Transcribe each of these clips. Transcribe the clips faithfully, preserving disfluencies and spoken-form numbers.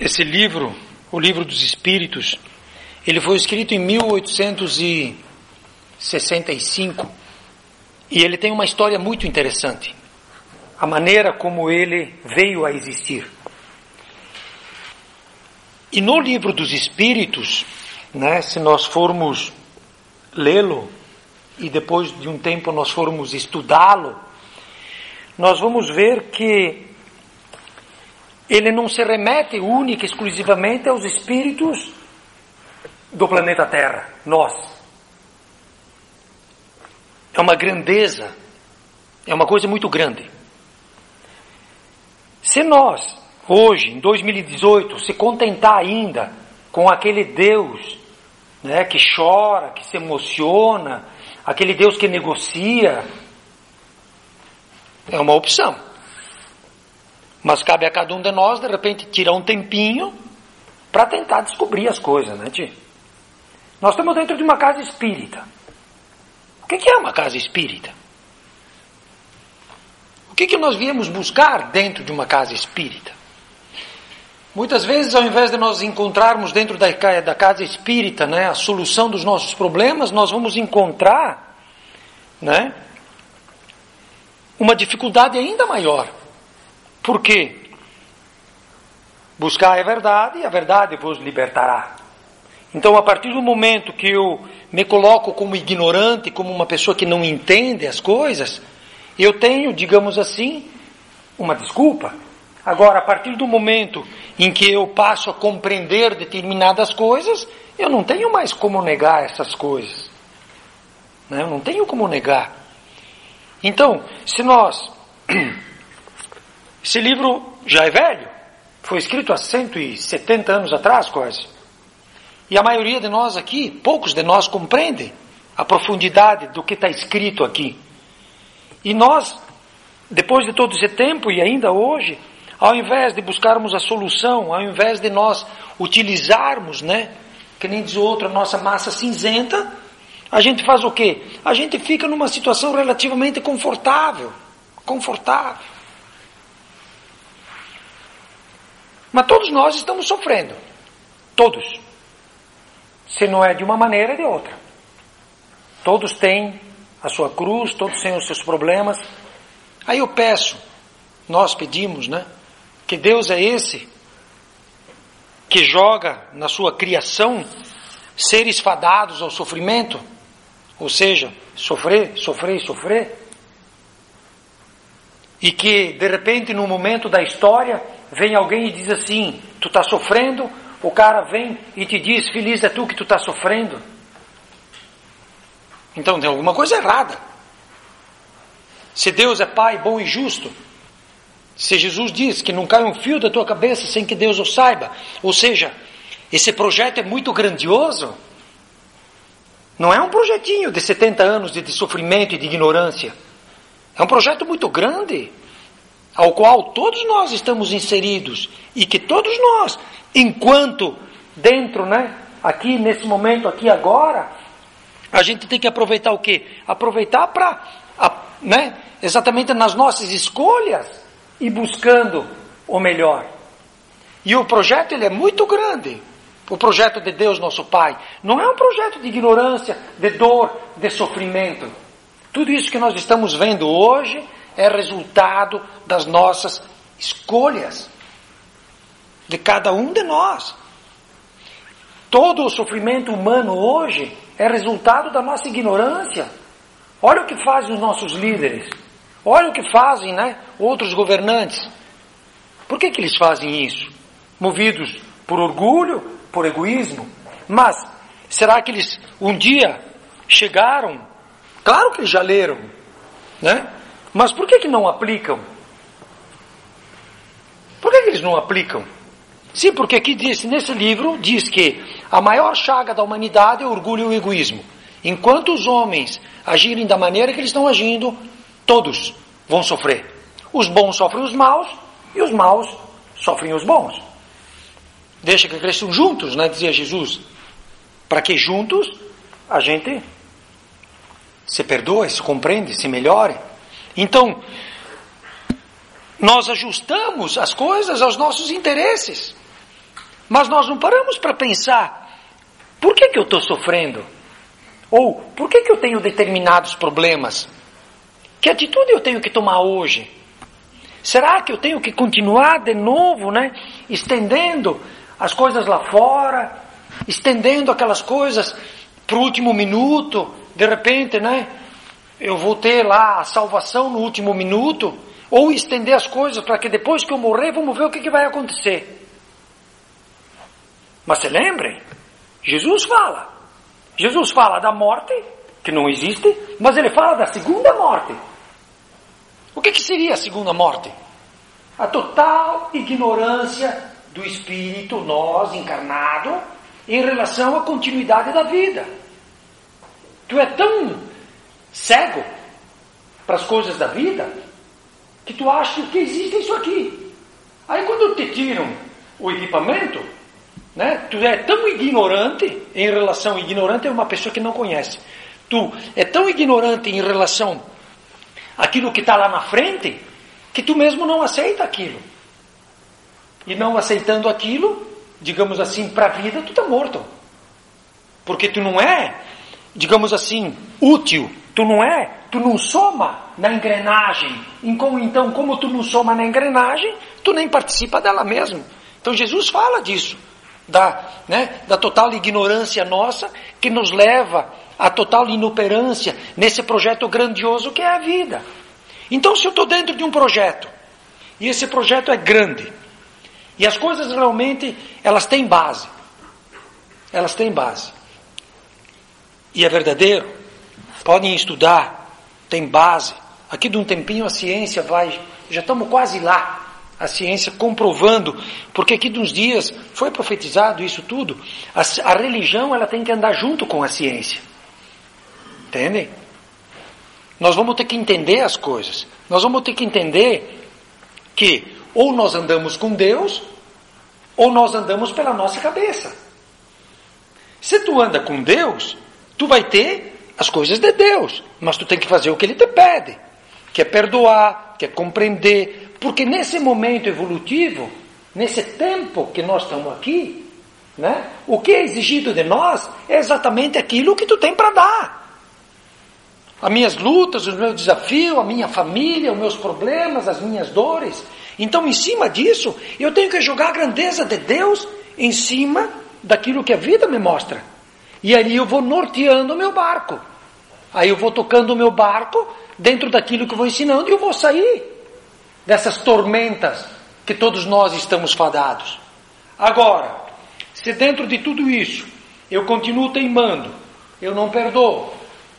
Esse livro, o Livro dos Espíritos, ele foi escrito em mil oitocentos e sessenta e cinco e ele tem uma história muito interessante. A maneira como ele veio a existir. E no Livro dos Espíritos, né, se nós formos lê-lo e depois de um tempo nós formos estudá-lo, nós vamos ver que ele não se remete única e exclusivamente aos espíritos do planeta Terra, nós. É uma grandeza, é uma coisa muito grande. Se nós, hoje, em dois mil e dezoito, se contentar ainda com aquele Deus, né, que chora, que se emociona, aquele Deus que negocia, é uma opção. Mas cabe a cada um de nós, de repente, tirar um tempinho para tentar descobrir as coisas, né, tio? Nós estamos dentro de uma casa espírita. O que é uma casa espírita? O que, que nós viemos buscar dentro de uma casa espírita? Muitas vezes, ao invés de nós encontrarmos dentro da, da casa espírita, né, a solução dos nossos problemas, nós vamos encontrar, né, uma dificuldade ainda maior. Por quê? Buscar a verdade e a verdade vos libertará. Então, a partir do momento que eu me coloco como ignorante, como uma pessoa que não entende as coisas, eu tenho, digamos assim, uma desculpa. Agora, a partir do momento em que eu passo a compreender determinadas coisas, eu não tenho mais como negar essas coisas. Né? Eu não tenho como negar. Então, se nós... Esse livro já é velho, foi escrito há cento e setenta anos atrás quase. E a maioria de nós aqui, poucos de nós compreendem a profundidade do que está escrito aqui. E nós, depois de todo esse tempo e ainda hoje, ao invés de buscarmos a solução, ao invés de nós utilizarmos, né, que nem diz o outro, a nossa massa cinzenta, a gente faz o quê? A gente fica numa situação relativamente confortável. Confortável. Mas todos nós estamos sofrendo. Todos. Se não é de uma maneira, é de outra. Todos têm a sua cruz, todos têm os seus problemas. Aí eu peço, nós pedimos, né? Que Deus é esse que joga na sua criação seres fadados ao sofrimento. Ou seja, sofrer, sofrer e sofrer. E que, de repente, no momento da história, vem alguém e diz assim, tu está sofrendo, o cara vem e te diz, feliz é tu que tu está sofrendo. Então tem alguma coisa errada. Se Deus é Pai bom e justo, se Jesus diz que não cai um fio da tua cabeça sem que Deus o saiba, ou seja, esse projeto é muito grandioso, não é um projetinho de setenta anos de sofrimento e de ignorância. É um projeto muito grande, ao qual todos nós estamos inseridos, e que todos nós, enquanto dentro, né, aqui nesse momento, aqui agora, a gente tem que aproveitar o quê? Aproveitar para, né, exatamente nas nossas escolhas, e buscando o melhor. E o projeto, ele é muito grande. O projeto de Deus, nosso Pai, não é um projeto de ignorância, de dor, de sofrimento. Tudo isso que nós estamos vendo hoje é resultado das nossas escolhas, de cada um de nós. Todo o sofrimento humano hoje é resultado da nossa ignorância. Olha o que fazem os nossos líderes, olha o que fazem, né, outros governantes. Por que que eles fazem isso? Movidos por orgulho, por egoísmo? Mas será que eles um dia chegaram? Claro que eles já leram, né? Mas por que que não aplicam? Por que que eles não aplicam? Sim, porque aqui diz, nesse livro diz que a maior chaga da humanidade é o orgulho e o egoísmo. Enquanto os homens agirem da maneira que eles estão agindo, todos vão sofrer. Os bons sofrem os maus e os maus sofrem os bons. Deixa que cresçam juntos, né, dizia Jesus. Para que juntos a gente se perdoe, se compreende, se melhore. Então, nós ajustamos as coisas aos nossos interesses. Mas nós não paramos para pensar, por que que eu estou sofrendo? Ou, por que que eu tenho determinados problemas? Que atitude eu tenho que tomar hoje? Será que eu tenho que continuar de novo, né? Estendendo as coisas lá fora, estendendo aquelas coisas para o último minuto, de repente, né? Eu vou ter lá a salvação no último minuto, ou estender as coisas para que depois que eu morrer, vamos ver o que, que vai acontecer. Mas se lembrem, Jesus fala. Jesus fala da morte, que não existe, mas ele fala da segunda morte. O que, que seria a segunda morte? A total ignorância do espírito, nós, encarnado, em relação à continuidade da vida. Tu é tão cego para as coisas da vida que tu acha que existe isso aqui. Aí quando te tiram o equipamento, né, tu é tão ignorante em relação... Ignorante é uma pessoa que não conhece. Tu é tão ignorante em relação àquilo que está lá na frente que tu mesmo não aceita aquilo. E não aceitando aquilo, digamos assim, para a vida, tu está morto. Porque tu não é, digamos assim, útil. Tu não é, tu não soma na engrenagem. Então, como tu não soma na engrenagem, tu nem participa dela mesmo. Então, Jesus fala disso. Da, né, da total ignorância nossa, que nos leva à total inoperância nesse projeto grandioso que é a vida. Então, se eu estou dentro de um projeto, e esse projeto é grande, e as coisas realmente, elas têm base, elas têm base, e é verdadeiro, podem estudar, tem base. Aqui de um tempinho a ciência vai, já estamos quase lá, a ciência comprovando, porque aqui de uns dias foi profetizado isso tudo, a, a religião ela tem que andar junto com a ciência. Entendem? Nós vamos ter que entender as coisas. Nós vamos ter que entender que ou nós andamos com Deus, ou nós andamos pela nossa cabeça. Se tu anda com Deus, tu vai ter as coisas de Deus, mas tu tem que fazer o que Ele te pede, que é perdoar, que é compreender. Porque nesse momento evolutivo, nesse tempo que nós estamos aqui, né, o que é exigido de nós é exatamente aquilo que tu tem para dar. As minhas lutas, os meus desafios, a minha família, os meus problemas, as minhas dores. Então, em cima disso, eu tenho que jogar a grandeza de Deus em cima daquilo que a vida me mostra. E aí eu vou norteando o meu barco. Aí eu vou tocando o meu barco dentro daquilo que eu vou ensinando e eu vou sair dessas tormentas que todos nós estamos fadados. Agora, se dentro de tudo isso eu continuo teimando, eu não perdoo,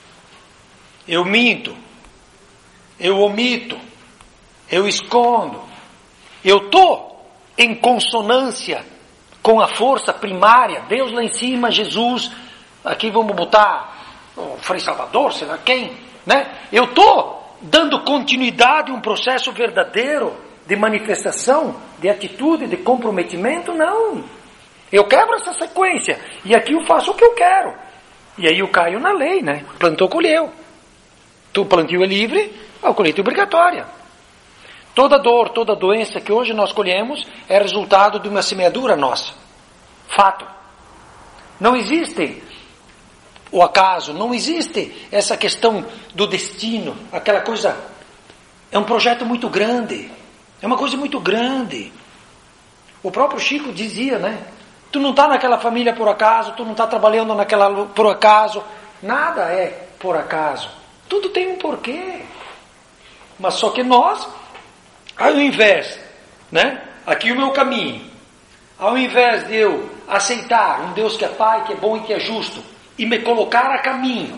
eu minto, eu omito, eu escondo, eu estou em consonância com a força primária, Deus lá em cima, Jesus, aqui vamos botar o Frei Salvador, sei lá quem, né? Eu estou dando continuidade a um processo verdadeiro de manifestação, de atitude, de comprometimento? Não. Eu quebro essa sequência. E aqui eu faço o que eu quero. E aí eu caio na lei, né? Plantou, colheu. O plantio é livre, a colheita é obrigatória. Toda dor, toda doença que hoje nós colhemos é resultado de uma semeadura nossa. Fato. Não existe o acaso, não existe essa questão do destino, aquela coisa, é um projeto muito grande, é uma coisa muito grande. O próprio Chico dizia, né? Tu não está naquela família por acaso, tu não está trabalhando naquela por acaso, nada é por acaso, tudo tem um porquê. Mas só que nós, ao invés, né? Aqui o meu caminho, ao invés de eu aceitar um Deus que é Pai, que é bom e que é justo, e me colocar a caminho,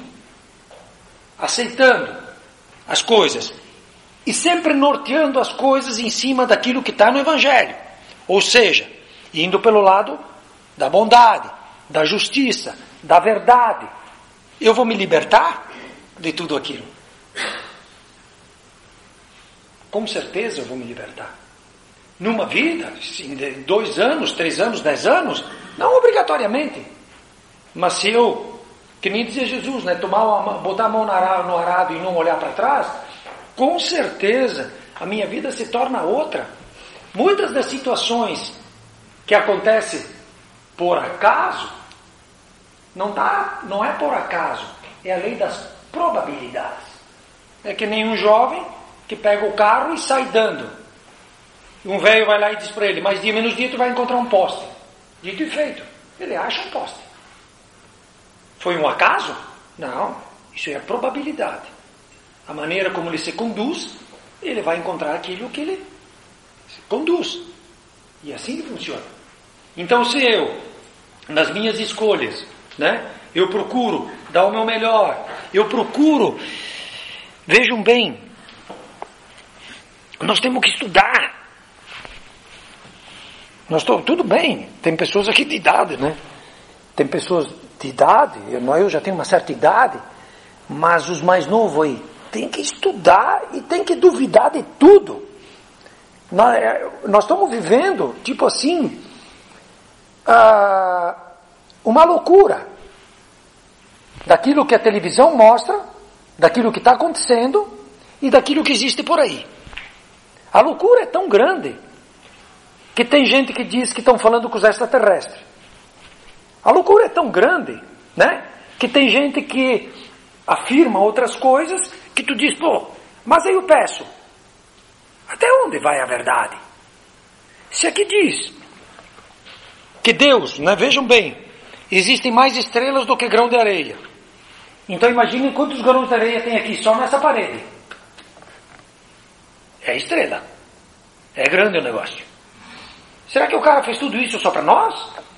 aceitando as coisas, e sempre norteando as coisas em cima daquilo que está no Evangelho, ou seja, indo pelo lado da bondade, da justiça, da verdade, eu vou me libertar de tudo aquilo. Com certeza eu vou me libertar. Numa vida, em dois anos, três anos, dez anos, não obrigatoriamente. Mas se eu, que nem dizia Jesus, né, tomar uma, botar a mão no arado, no arado e não olhar para trás, com certeza a minha vida se torna outra. Muitas das situações que acontecem por acaso, não, tá, não é por acaso, é a lei das probabilidades. É que nem um jovem que pega o carro e sai dando. Um velho vai lá e diz para ele, mais dia menos dia tu vai encontrar um poste. Dito e feito, ele acha um poste. Foi um acaso? Não, isso é a probabilidade. A maneira como ele se conduz, ele vai encontrar aquilo que ele se conduz. E assim que funciona. Então se eu, nas minhas escolhas, né, eu procuro dar o meu melhor, eu procuro, vejam bem, nós temos que estudar. Nós tô, tudo bem, tem pessoas aqui de idade, né? Tem pessoas de idade, eu, eu já tenho uma certa idade, mas os mais novos aí, tem que estudar e tem que duvidar de tudo. Nós, nós estamos vivendo, tipo assim, uh, uma loucura. Daquilo que a televisão mostra, daquilo que está acontecendo e daquilo que existe por aí. A loucura é tão grande que tem gente que diz que estão falando com os extraterrestres. A loucura é tão grande, né, que tem gente que afirma outras coisas que tu diz, pô, mas aí eu peço, até onde vai a verdade? Se aqui diz que Deus, né, vejam bem, existem mais estrelas do que grão de areia. Então imaginem quantos grãos de areia tem aqui só nessa parede. É estrela. É grande o negócio. Será que o cara fez tudo isso só para nós?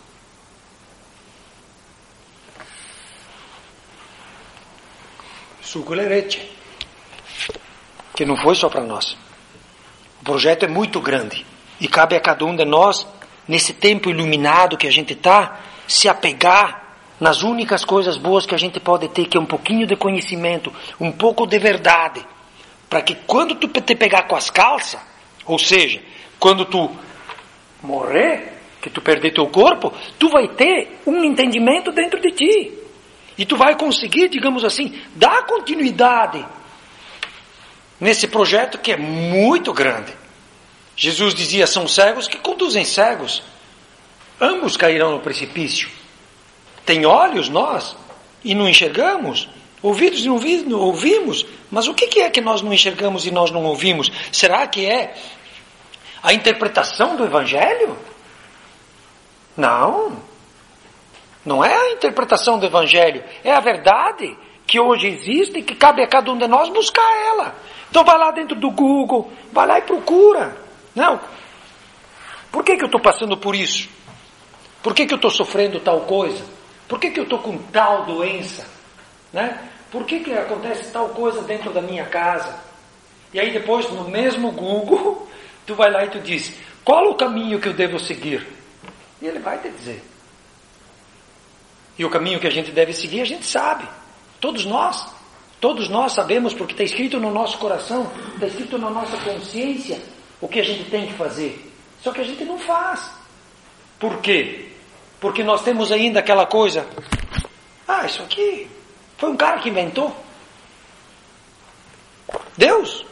Suculerete. Que não foi só para nós. O projeto é muito grande. E cabe a cada um de nós, nesse tempo iluminado que a gente está, se apegar nas únicas coisas boas que a gente pode ter, que é um pouquinho de conhecimento, um pouco de verdade. Para que quando tu te pegar com as calças, ou seja, quando tu morrer, que tu perder teu corpo, tu vai ter um entendimento dentro de ti. E tu vai conseguir, digamos assim, dar continuidade nesse projeto que é muito grande. Jesus dizia, são cegos que conduzem cegos. Ambos cairão no precipício. Tem olhos nós, e não enxergamos. Ouvidos e não ouvimos. Mas o que é que nós não enxergamos e nós não ouvimos? Será que é a interpretação do Evangelho? Não. Não é a interpretação do Evangelho. É a verdade que hoje existe e que cabe a cada um de nós buscar ela. Então vai lá dentro do Google, vai lá e procura. Não. Por que que eu estou passando por isso? Por que que eu estou sofrendo tal coisa? Por que que eu estou com tal doença? Né? Por que que acontece tal coisa dentro da minha casa? E aí depois, no mesmo Google, tu vai lá e tu diz, qual o caminho que eu devo seguir? E ele vai te dizer. E o caminho que a gente deve seguir, a gente sabe. Todos nós. Todos nós sabemos, porque está escrito no nosso coração, está escrito na nossa consciência, o que a gente tem que fazer. Só que a gente não faz. Por quê? Porque nós temos ainda aquela coisa, ah, isso aqui foi um cara que inventou. Deus?